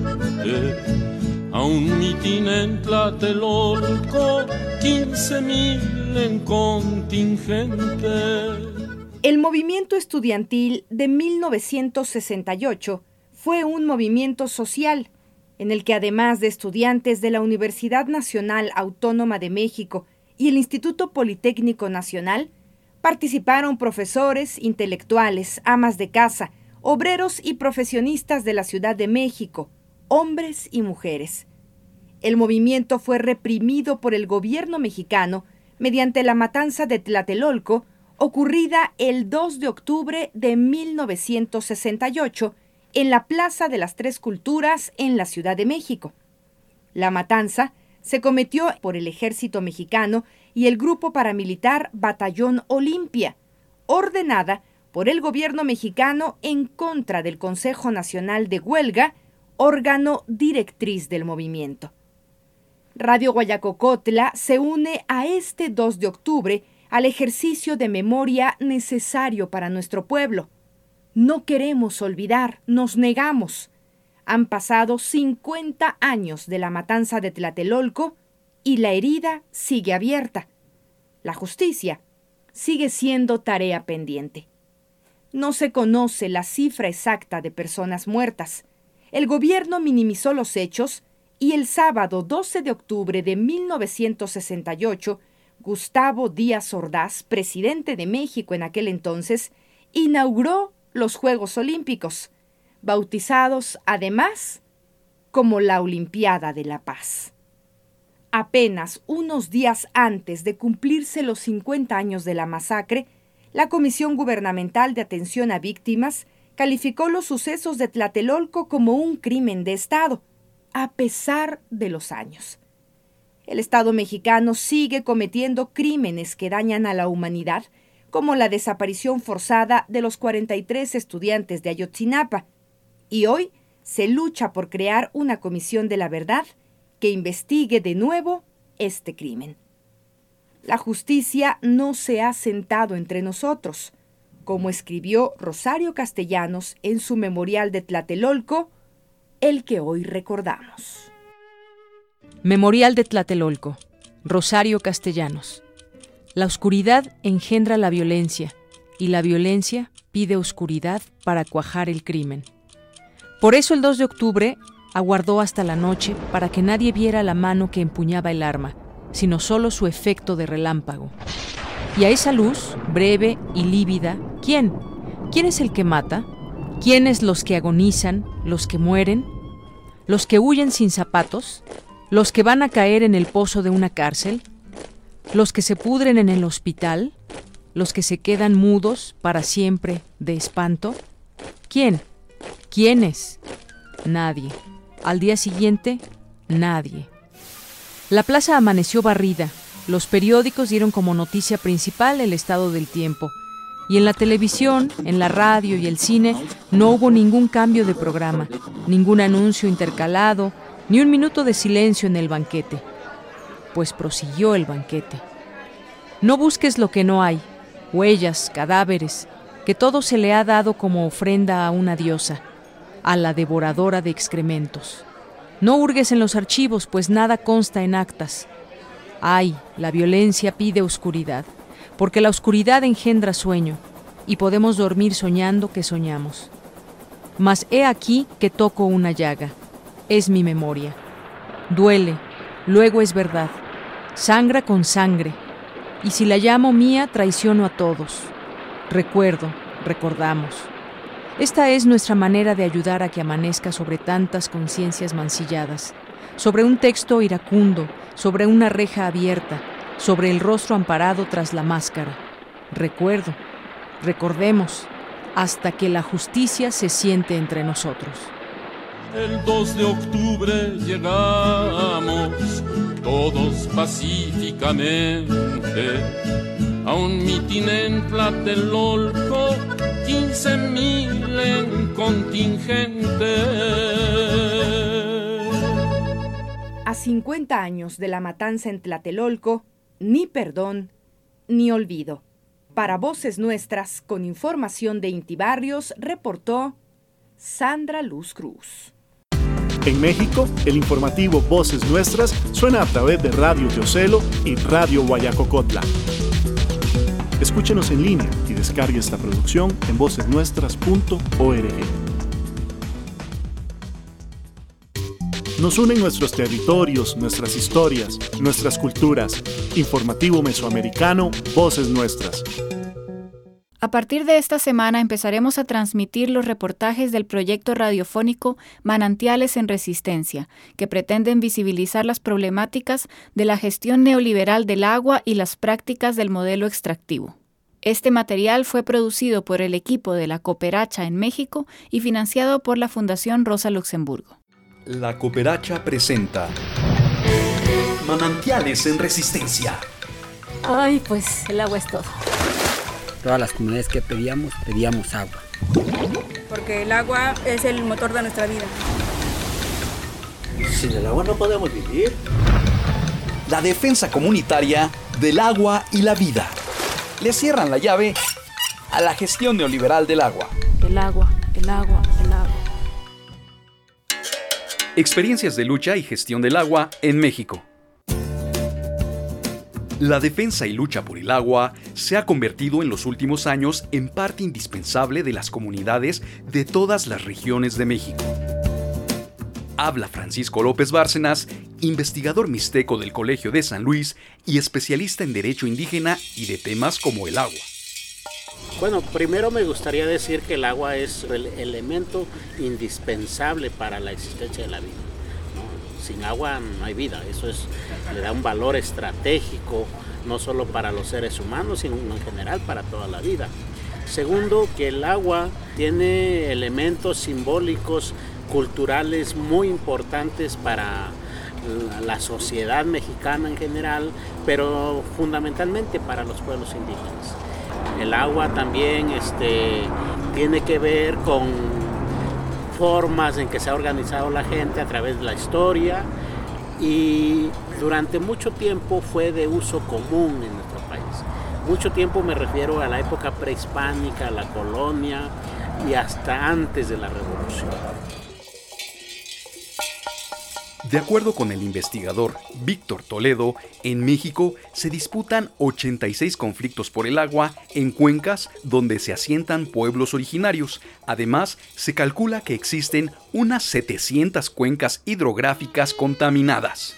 a un mitin en Tlatelolco, quince mil en contingente. El movimiento estudiantil de mil novecientos sesenta y ocho fue un movimiento social en el que, además de estudiantes de la Universidad Nacional Autónoma de México y el Instituto Politécnico Nacional, participaron profesores, intelectuales, amas de casa, obreros y profesionistas de la Ciudad de México, hombres y mujeres. El movimiento fue reprimido por el gobierno mexicano mediante la matanza de Tlatelolco, ocurrida el dos de octubre de mil novecientos sesenta y ocho en la Plaza de las Tres Culturas en la Ciudad de México. La matanza se cometió por el ejército mexicano y el grupo paramilitar Batallón Olimpia, ordenada por el gobierno mexicano en contra del Consejo Nacional de Huelga, órgano directriz del movimiento. Radio Guayacocotla se une a este dos de octubre al ejercicio de memoria necesario para nuestro pueblo. No queremos olvidar, nos negamos. Han pasado cincuenta años de la matanza de Tlatelolco y la herida sigue abierta. La justicia sigue siendo tarea pendiente. No se conoce la cifra exacta de personas muertas. El gobierno minimizó los hechos y el sábado doce de octubre de mil novecientos sesenta y ocho, Gustavo Díaz Ordaz, presidente de México en aquel entonces, inauguró los Juegos Olímpicos, bautizados además como la Olimpiada de la Paz. Apenas unos días antes de cumplirse los cincuenta años de la masacre, la Comisión Gubernamental de Atención a Víctimas calificó los sucesos de Tlatelolco como un crimen de Estado, a pesar de los años. El Estado mexicano sigue cometiendo crímenes que dañan a la humanidad, como la desaparición forzada de los cuarenta y tres estudiantes de Ayotzinapa, y hoy se lucha por crear una comisión de la verdad que investigue de nuevo este crimen. La justicia no se ha sentado entre nosotros, como escribió Rosario Castellanos en su memorial de Tlatelolco, el que hoy recordamos. Memorial de Tlatelolco, Rosario Castellanos. La oscuridad engendra la violencia, y la violencia pide oscuridad para cuajar el crimen. Por eso el dos de octubre aguardó hasta la noche para que nadie viera la mano que empuñaba el arma, sino solo su efecto de relámpago. Y a esa luz, breve y lívida, ¿quién? ¿Quién es el que mata? ¿Quiénes los que agonizan, los que mueren? ¿Los que huyen sin zapatos? ¿Los que van a caer en el pozo de una cárcel? ¿Los que se pudren en el hospital? ¿Los que se quedan mudos para siempre de espanto? ¿Quién? ¿Quiénes? Nadie. Al día siguiente, nadie. La plaza amaneció barrida. Los periódicos dieron como noticia principal el estado del tiempo, Y en la televisión, en la radio y el cine no hubo ningún cambio de programa, ningún anuncio intercalado, ni un minuto de silencio en el banquete. Pues prosiguió el banquete. No busques lo que no hay, huellas, cadáveres, que todo se le ha dado como ofrenda a una diosa, a la devoradora de excrementos. No hurgues en los archivos, pues nada consta en actas. Ay, la violencia pide oscuridad, porque la oscuridad engendra sueño, y podemos dormir soñando que soñamos. Mas he aquí que toco una llaga, es mi memoria. Duele, luego es verdad, sangra con sangre, y si la llamo mía, traiciono a todos. Recuerdo, recordamos. Esta es nuestra manera de ayudar a que amanezca sobre tantas conciencias mancilladas, sobre un texto iracundo, sobre una reja abierta, sobre el rostro amparado tras la máscara. Recuerdo, recordemos, hasta que la justicia se siente entre nosotros. El dos de octubre llegamos todos pacíficamente a un mitin en Tlatelolco, quince mil en contingente. A cincuenta años de la matanza en Tlatelolco, ni perdón ni olvido. Para Voces Nuestras, con información de Inti Barrios, reportó Sandra Luz Cruz. En México, el informativo Voces Nuestras suena a través de Radio Teocelo y Radio Guayacocotla. Escúchenos en línea y descargue esta producción en voces nuestras punto org. Nos unen nuestros territorios, nuestras historias, nuestras culturas. Informativo Mesoamericano, Voces Nuestras. A partir de esta semana empezaremos a transmitir los reportajes del proyecto radiofónico Manantiales en Resistencia, que pretenden visibilizar las problemáticas de la gestión neoliberal del agua y las prácticas del modelo extractivo. Este material fue producido por el equipo de la Cooperacha en México y financiado por la Fundación Rosa Luxemburgo. La Cooperacha presenta Manantiales en Resistencia. Ay, pues el agua es todo. Todas las comunidades que pedíamos, pedíamos agua. Porque el agua es el motor de nuestra vida. Sin el agua no podemos vivir. La defensa comunitaria del agua y la vida. Le cierran la llave a la gestión neoliberal del agua. El agua, el agua, el agua. Experiencias de lucha y gestión del agua en México. La defensa y lucha por el agua se ha convertido en los últimos años en parte indispensable de las comunidades de todas las regiones de México. Habla Francisco López Bárcenas, investigador mixteco del Colegio de San Luis y especialista en derecho indígena y de temas como el agua. Bueno, primero me gustaría decir que el agua es el elemento indispensable para la existencia de la vida. Sin agua no hay vida, eso es, le da un valor estratégico, no solo para los seres humanos, sino en general para toda la vida. Segundo, que el agua tiene elementos simbólicos, culturales muy importantes para la sociedad mexicana en general, pero fundamentalmente para los pueblos indígenas. El agua también este, tiene que ver con formas en que se ha organizado la gente a través de la historia y durante mucho tiempo fue de uso común en nuestro país. Mucho tiempo me refiero a la época prehispánica, a la colonia y hasta antes de la Revolución. De acuerdo con el investigador Víctor Toledo, en México se disputan ochenta y seis conflictos por el agua en cuencas donde se asientan pueblos originarios. Además, se calcula que existen unas setecientas cuencas hidrográficas contaminadas.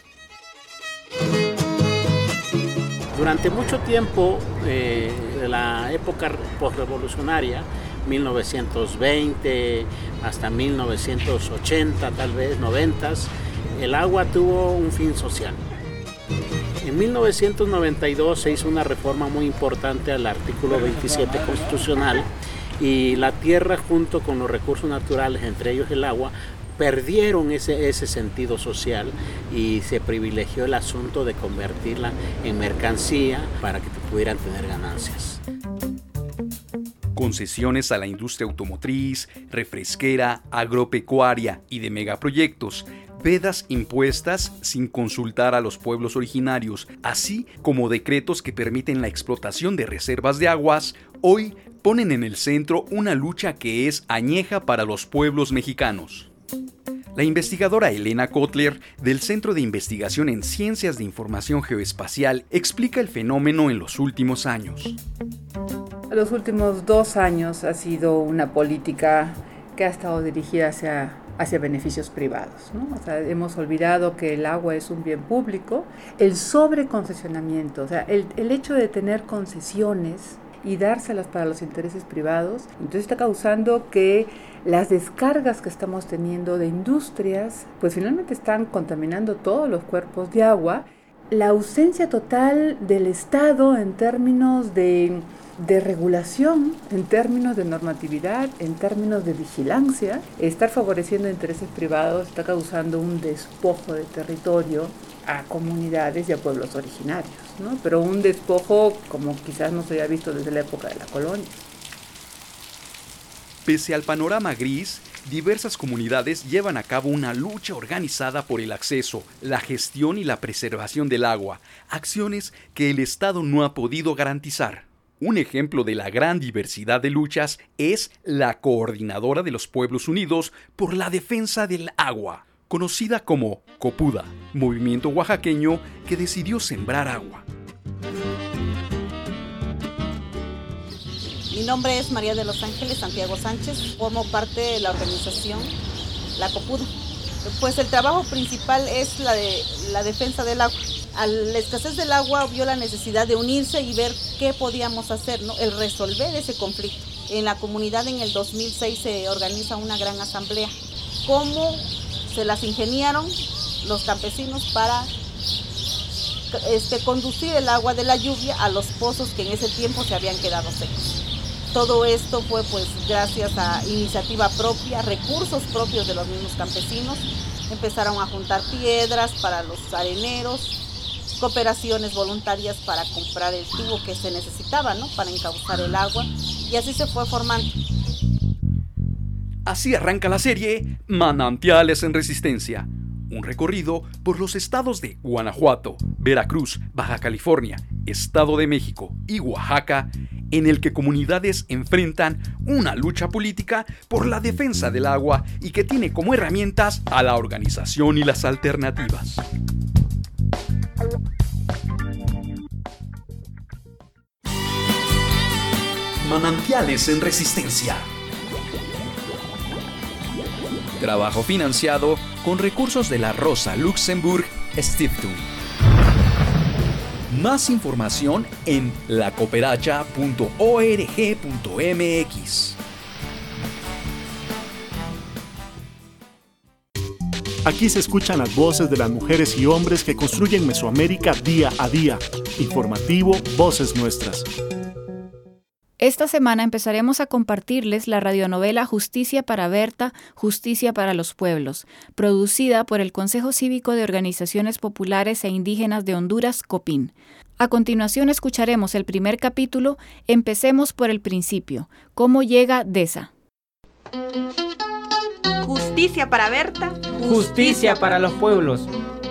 Durante mucho tiempo, eh, de la época postrevolucionaria, mil novecientos veinte hasta mil novecientos ochenta, tal vez noventa, el agua tuvo un fin social. En mil novecientos noventa y dos se hizo una reforma muy importante al artículo veintisiete constitucional y la tierra junto con los recursos naturales, entre ellos el agua, perdieron ese, ese sentido social y se privilegió el asunto de convertirla en mercancía para que pudieran tener ganancias. concesiones a la industria automotriz, refresquera, agropecuaria y de megaproyectos, vedas impuestas sin consultar a los pueblos originarios, así como decretos que permiten la explotación de reservas de aguas, hoy ponen en el centro una lucha que es añeja para los pueblos mexicanos. La investigadora Elena Kotler, del Centro de Investigación en Ciencias de Información Geoespacial, explica el fenómeno en los últimos años. Los últimos dos años ha sido una política que ha estado dirigida hacia, hacia beneficios privados, ¿no? O sea, hemos olvidado que el agua es un bien público. El sobreconcesionamiento, o sea, el, el hecho de tener concesiones y dárselas para los intereses privados, entonces está causando que las descargas que estamos teniendo de industrias, pues finalmente están contaminando todos los cuerpos de agua. La ausencia total del Estado en términos de, de regulación, en términos de normatividad, en términos de vigilancia, estar favoreciendo intereses privados está causando un despojo de territorio a comunidades y a pueblos originarios, ¿no? Pero un despojo como quizás no se haya visto desde la época de la colonia. Pese al panorama gris, diversas comunidades llevan a cabo una lucha organizada por el acceso, la gestión y la preservación del agua, acciones que el Estado no ha podido garantizar. Un ejemplo de la gran diversidad de luchas es la Coordinadora de los Pueblos Unidos por la Defensa del Agua, conocida como COPUDA, movimiento oaxaqueño que decidió sembrar agua. Mi nombre es María de los Ángeles Santiago Sánchez, formo parte de la organización La COPUDA. Pues el trabajo principal es la de la defensa del agua. A la escasez del agua vio la necesidad de unirse y ver qué podíamos hacer, ¿no? El resolver ese conflicto. En la comunidad en el dos mil seis se organiza una gran asamblea. ¿Cómo se las ingeniaron los campesinos para este, conducir el agua de la lluvia a los pozos que en ese tiempo se habían quedado secos? Todo esto fue pues gracias a iniciativa propia, recursos propios de los mismos campesinos. Empezaron a juntar piedras para los areneros, cooperaciones voluntarias para comprar el tubo que se necesitaba, ¿no? Para encauzar el agua, y así se fue formando. Así arranca la serie Manantiales en Resistencia, un recorrido por los estados de Guanajuato, Veracruz, Baja California, Estado de México y Oaxaca, en el que comunidades enfrentan una lucha política por la defensa del agua y que tiene como herramientas a la organización y las alternativas. Manantiales en Resistencia. Trabajo financiado con recursos de la Rosa Luxemburg Stiftung. Más información en la cooperacha punto org punto m x. Aquí se escuchan las voces de las mujeres y hombres que construyen Mesoamérica día a día. Informativo Voces Nuestras. Esta semana empezaremos a compartirles la radionovela Justicia para Berta, Justicia para los Pueblos, producida por el Consejo Cívico de Organizaciones Populares e Indígenas de Honduras, COPIN. A continuación escucharemos el primer capítulo. Empecemos por el principio. ¿Cómo llega DESA? Justicia para Berta, Justicia para los pueblos.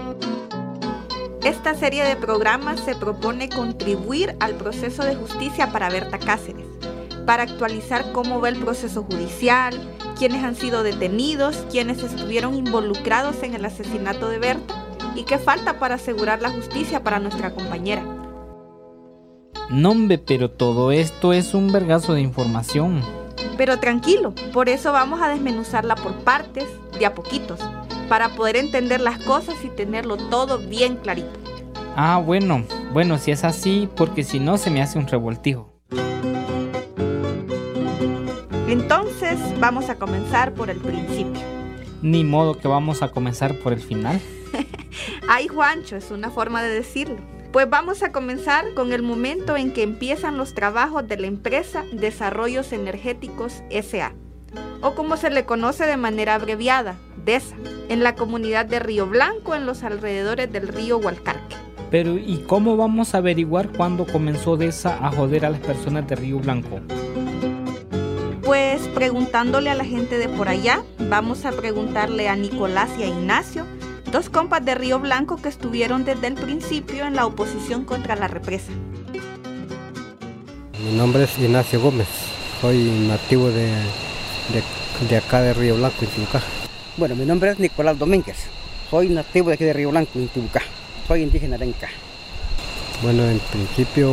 Esta serie de programas se propone contribuir al proceso de justicia para Berta Cáceres, para actualizar cómo va el proceso judicial, quiénes han sido detenidos, quiénes estuvieron involucrados en el asesinato de Berta y qué falta para asegurar la justicia para nuestra compañera. No, hombre, pero todo esto es un vergazo de información. Pero tranquilo, por eso vamos a desmenuzarla por partes, de a poquitos, para poder entender las cosas y tenerlo todo bien clarito. Ah, bueno, bueno, si es así, porque si no se me hace un revoltijo. Entonces, vamos a comenzar por el principio. Ni modo que vamos a comenzar por el final. Ay, Juancho, es una forma de decirlo. Pues vamos a comenzar con el momento en que empiezan los trabajos de la empresa Desarrollos Energéticos S A, o como se le conoce de manera abreviada, DESA, en la comunidad de Río Blanco, en los alrededores del río Hualcarque. Pero, ¿y cómo vamos a averiguar cuándo comenzó DESA a joder a las personas de Río Blanco? preguntándole a la gente de por allá, vamos a preguntarle a Nicolás y a Ignacio, dos compas de Río Blanco que estuvieron desde el principio en la oposición contra la represa. Mi nombre es Ignacio Gómez, soy nativo de, de, de acá de Río Blanco, Intibucá. Bueno, mi nombre es Nicolás Domínguez, soy nativo de aquí de Río Blanco, Intibucá, soy indígena arenca. Bueno, en principio,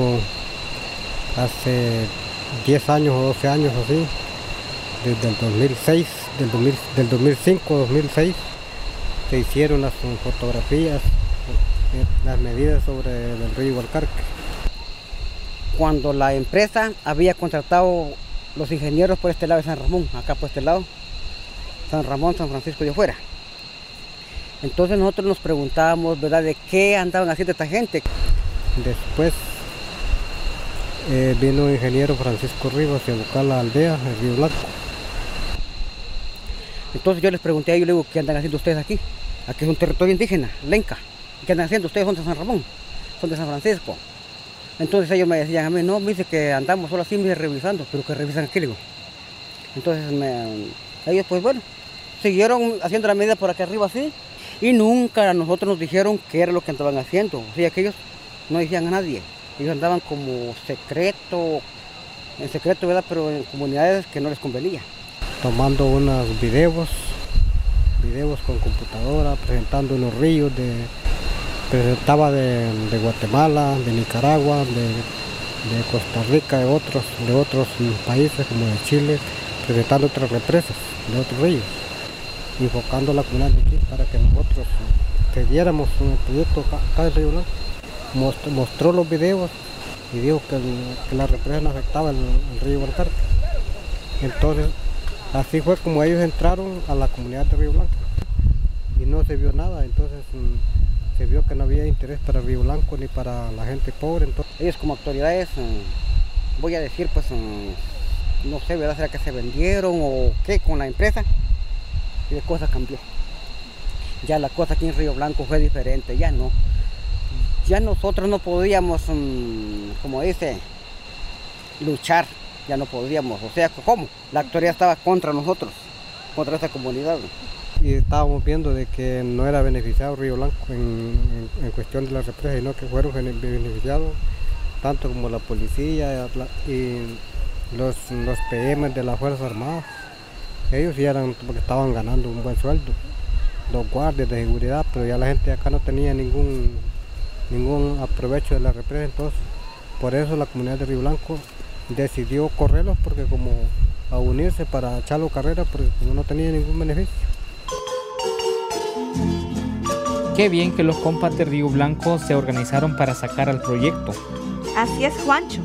hace diez años o doce años así, desde el dos mil seis, del, dos mil, del dos mil cinco dos mil seis, se hicieron las fotografías, las medidas sobre el río Hualcarque. Cuando la empresa había contratado los ingenieros por este lado de San Ramón, acá por este lado, San Ramón, San Francisco de Afuera. Entonces nosotros nos preguntábamos, ¿verdad?, de qué andaban haciendo esta gente. Después eh, vino el ingeniero Francisco Rivas a buscar la aldea, el Río Blanco. Entonces yo les pregunté a ellos, le digo, ¿qué andan haciendo ustedes aquí? Aquí es un territorio indígena, Lenca. ¿Qué andan haciendo? Ustedes son de San Ramón, son de San Francisco. Entonces ellos me decían a mí, no, me dice que andamos solo así, me dice, revisando, pero que revisan aquí, digo. Entonces me, ellos pues bueno, siguieron haciendo la medida por aquí arriba así, y nunca a nosotros nos dijeron qué era lo que andaban haciendo. O sea, que ellos no decían a nadie, ellos andaban como secreto, en secreto, ¿verdad?, pero en comunidades que no les convenía. Tomando unos videos, videos con computadora, presentando unos ríos, de, presentaba de, de Guatemala, de Nicaragua, de, de Costa Rica, de otros, de otros países como de Chile, presentando otras represas de otros ríos, enfocando la comunidad de aquí para que nosotros te diéramos un proyecto acá del Río Blanco. Mostró, mostró los videos y dijo que, el, que la represa no afectaba el, el río Hualcarque. Entonces, así fue como ellos entraron a la comunidad de Río Blanco y no se vio nada. Entonces mmm, se vio que no había interés para Río Blanco ni para la gente pobre. Entonces, ellos como autoridades, mmm, voy a decir, pues mmm, no sé, ¿verdad?, será que se vendieron o qué con la empresa, y la cosa cambió. Ya la cosa aquí en Río Blanco fue diferente, ya no. Ya nosotros no podíamos, mmm, como dice, luchar. Ya no podíamos, o sea, ¿cómo? La autoridad estaba contra nosotros, contra esta comunidad. Y estábamos viendo de que no era beneficiado Río Blanco en, en, en cuestión de la represa, sino que fueron beneficiados tanto como la policía y los, los P M de las Fuerzas Armadas. Ellos sí eran porque estaban ganando un buen sueldo, los guardias de seguridad, pero ya la gente de acá no tenía ningún, ningún aprovecho de la represa. Entonces, por eso la comunidad de Río Blanco decidió correrlos, porque como a unirse para echarlo carrera, porque como no tenía ningún beneficio. Qué bien que los compas de Río Blanco se organizaron para sacar al proyecto. Así es, Juancho.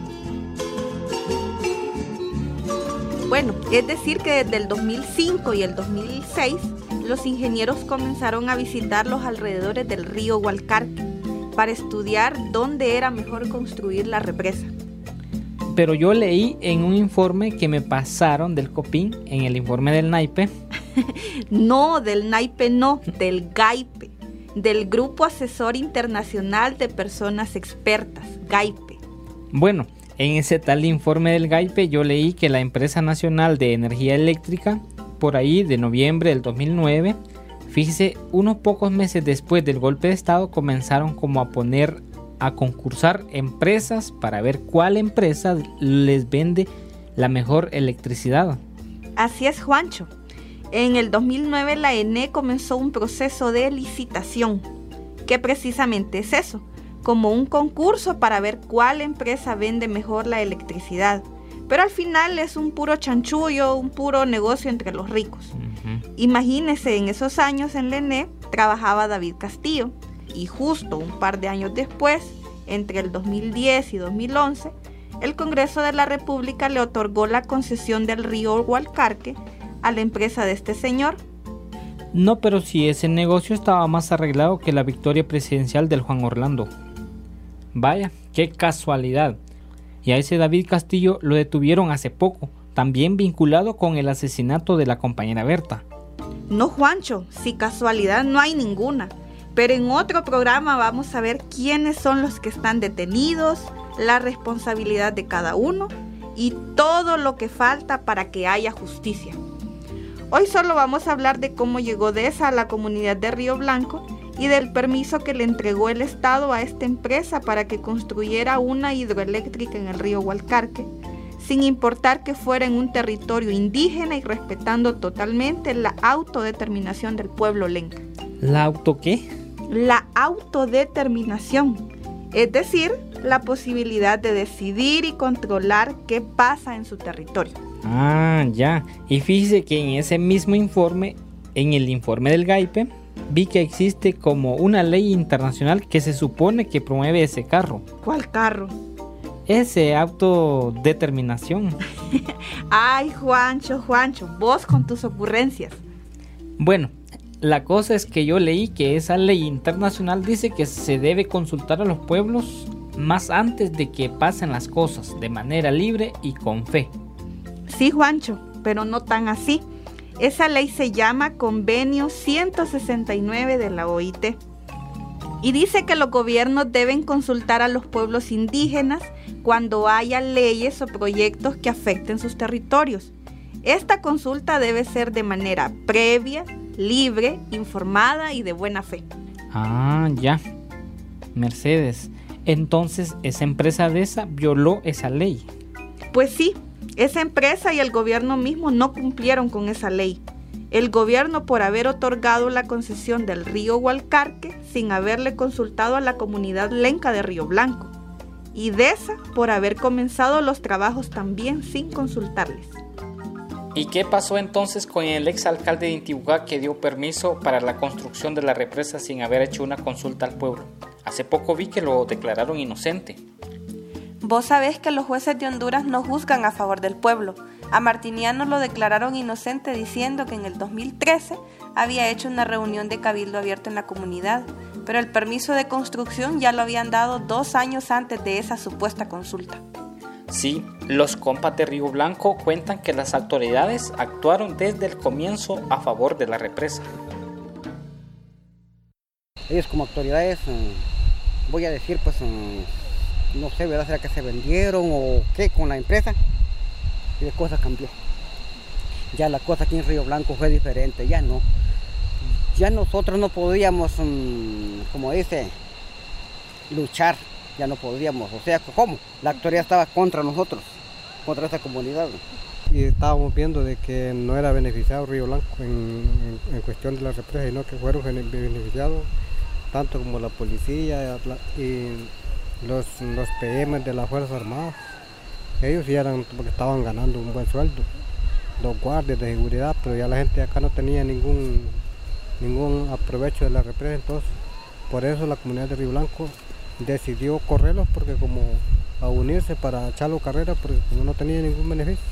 Bueno, es decir que desde el dos mil cinco y el dos mil seis, los ingenieros comenzaron a visitar los alrededores del río Hualcarque para estudiar dónde era mejor construir la represa. Pero yo leí en un informe que me pasaron del COPIN, en el informe del naipe. No, del naipe no, del GAIPE, del Grupo Asesor Internacional de Personas Expertas, GAIPE. Bueno, en ese tal informe del GAIPE yo leí que la Empresa Nacional de Energía Eléctrica, por ahí de noviembre del dos mil nueve, fíjese, unos pocos meses después del golpe de estado, comenzaron como a poner a concursar empresas para ver cuál empresa les vende la mejor electricidad. Así es, Juancho. En el dos mil nueve la E N E comenzó un proceso de licitación, que precisamente es eso, como un concurso para ver cuál empresa vende mejor la electricidad. Pero al final es un puro chanchullo, un puro negocio entre los ricos. Uh-huh. Imagínense, en esos años en la E N E trabajaba David Castillo, y justo un par de años después, entre el dos mil diez y dos mil once, el Congreso de la República le otorgó la concesión del río Hualcarque a la empresa de este señor. No, pero si ese negocio estaba más arreglado que la victoria presidencial del Juan Orlando. Vaya, qué casualidad. Y a ese David Castillo lo detuvieron hace poco, también vinculado con el asesinato de la compañera Berta. No, Juancho, si casualidad no hay ninguna. Pero en otro programa vamos a ver quiénes son los que están detenidos, la responsabilidad de cada uno y todo lo que falta para que haya justicia. Hoy solo vamos a hablar de cómo llegó DESA a la comunidad de Río Blanco y del permiso que le entregó el Estado a esta empresa para que construyera una hidroeléctrica en el río Hualcarque, sin importar que fuera en un territorio indígena y respetando totalmente la autodeterminación del pueblo lenca. ¿La auto qué? La autodeterminación, es decir, la posibilidad de decidir y controlar qué pasa en su territorio. Ah, ya. Y fíjese que en ese mismo informe, en el informe del GAIPE, vi que existe como una ley internacional que se supone que promueve ese carro. ¿Cuál carro? Ese autodeterminación. Ay, Juancho, Juancho, vos con tus ocurrencias. Bueno, la cosa es que yo leí que esa ley internacional dice que se debe consultar a los pueblos más antes de que pasen las cosas, de manera libre y con fe. Sí, Juancho, pero no tan así. Esa ley se llama Convenio ciento sesenta y nueve de la O I T y dice que los gobiernos deben consultar a los pueblos indígenas cuando haya leyes o proyectos que afecten sus territorios. Esta consulta debe ser de manera previa, libre, informada y de buena fe. Ah, ya. Mercedes, entonces esa empresa DESA violó esa ley. Pues sí. Esa empresa y el gobierno mismo no cumplieron con esa ley. El gobierno por haber otorgado la concesión del río Hualcarque sin haberle consultado a la comunidad lenca de Río Blanco. Y DESA por haber comenzado los trabajos también sin consultarles. ¿Y qué pasó entonces con el exalcalde de Intibucá que dio permiso para la construcción de la represa sin haber hecho una consulta al pueblo? Hace poco vi que lo declararon inocente. Vos sabés que los jueces de Honduras no juzgan a favor del pueblo. A Martiniano lo declararon inocente diciendo que en el dos mil trece había hecho una reunión de cabildo abierto en la comunidad, pero el permiso de construcción ya lo habían dado dos años antes de esa supuesta consulta. Sí, los compas de Río Blanco cuentan que las autoridades actuaron desde el comienzo a favor de la represa. Ellos como autoridades, voy a decir pues... no sé, ¿verdad? ¿Será que se vendieron o qué con la empresa? Y la cosa cambió. Ya la cosa aquí en Río Blanco fue diferente, ya no. Ya nosotros no podíamos, um, como dice, luchar, ya no podíamos. O sea, ¿cómo? La autoridad estaba contra nosotros, contra esta comunidad. Y estábamos viendo de que no era beneficiado Río Blanco en, en, en cuestión de la represa, sino que fueron beneficiados tanto como la policía y Los, los P M de las Fuerzas Armadas. Ellos ya eran porque estaban ganando un buen sueldo, los guardias de seguridad, pero ya la gente de acá no tenía ningún ningún aprovecho de la represa. Entonces por eso la comunidad de Río Blanco decidió correrlos, porque como a unirse para echarlo carrera, porque como no tenía ningún beneficio.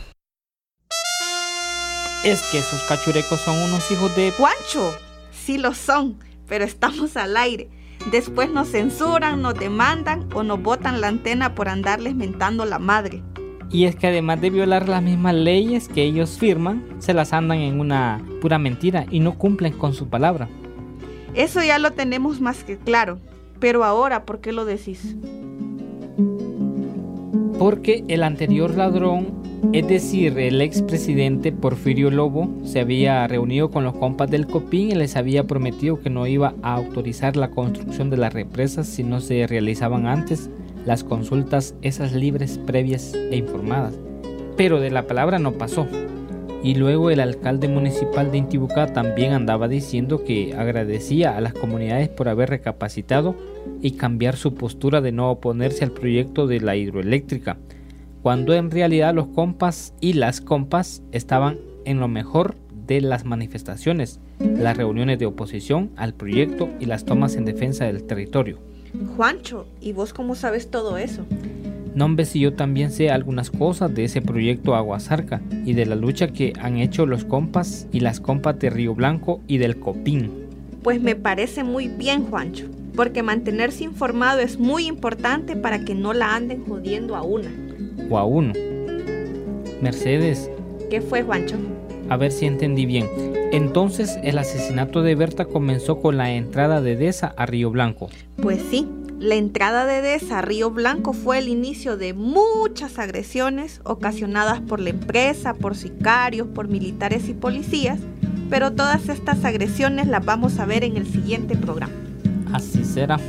Es que esos cachurecos son unos hijos de... ¡Juancho! Sí lo son, pero estamos al aire. Después nos censuran, nos demandan o nos botan la antena por andarles mentando la madre. Y es que además de violar las mismas leyes que ellos firman, se las andan en una pura mentira y no cumplen con su palabra. Eso ya lo tenemos más que claro. Pero ahora, ¿por qué lo decís? Porque el anterior ladrón, es decir, el expresidente Porfirio Lobo, se había reunido con los compas del Copín y les había prometido que no iba a autorizar la construcción de las represas si no se realizaban antes las consultas esas libres, previas e informadas. Pero de la palabra no pasó. Y luego el alcalde municipal de Intibucá también andaba diciendo que agradecía a las comunidades por haber recapacitado y cambiar su postura de no oponerse al proyecto de la hidroeléctrica, cuando en realidad los compas y las compas estaban en lo mejor de las manifestaciones, las reuniones de oposición al proyecto y las tomas en defensa del territorio. Juancho, ¿y vos cómo sabes todo eso? No, hombre, si yo también sé algunas cosas de ese proyecto Aguasarca y de la lucha que han hecho los compas y las compas de Río Blanco y del Copín. Pues me parece muy bien, Juancho, porque mantenerse informado es muy importante para que no la anden jodiendo a una. O a uno. Mercedes. ¿Qué fue, Juancho? A ver si entendí bien. Entonces el asesinato de Berta comenzó con la entrada de DESA a Río Blanco. Pues sí, La entrada de Deza a Río Blanco fue el inicio de muchas agresiones ocasionadas por la empresa, por sicarios, por militares y policías, pero todas estas agresiones las vamos a ver en el siguiente programa. Así será.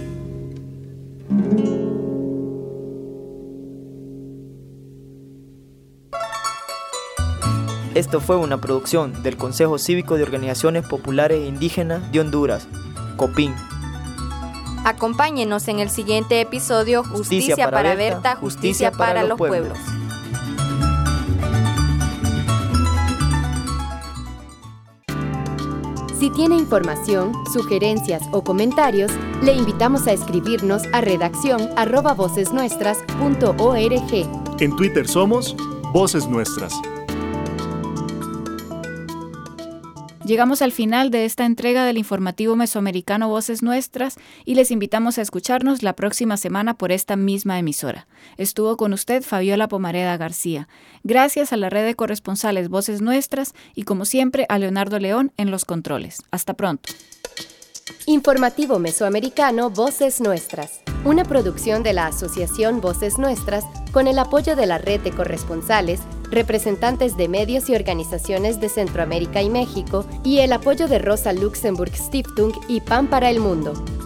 Esto fue una producción del Consejo Cívico de Organizaciones Populares Indígenas de Honduras, COPIN. Acompáñenos en el siguiente episodio Justicia, justicia para Berta, Justicia, justicia para, para los pueblos. pueblos. Si tiene información, sugerencias o comentarios, le invitamos a escribirnos a redacción arroba vocesnuestras punto org. En Twitter somos Voces Nuestras. Llegamos al final de esta entrega del informativo mesoamericano Voces Nuestras y les invitamos a escucharnos la próxima semana por esta misma emisora. Estuvo con usted Fabiola Pomareda García. Gracias a la red de corresponsales Voces Nuestras y como siempre a Leonardo León en los controles. Hasta pronto. Informativo Mesoamericano Voces Nuestras, una producción de la Asociación Voces Nuestras con el apoyo de la red de corresponsales, representantes de medios y organizaciones de Centroamérica y México y el apoyo de Rosa Luxemburg Stiftung y Pan para el Mundo.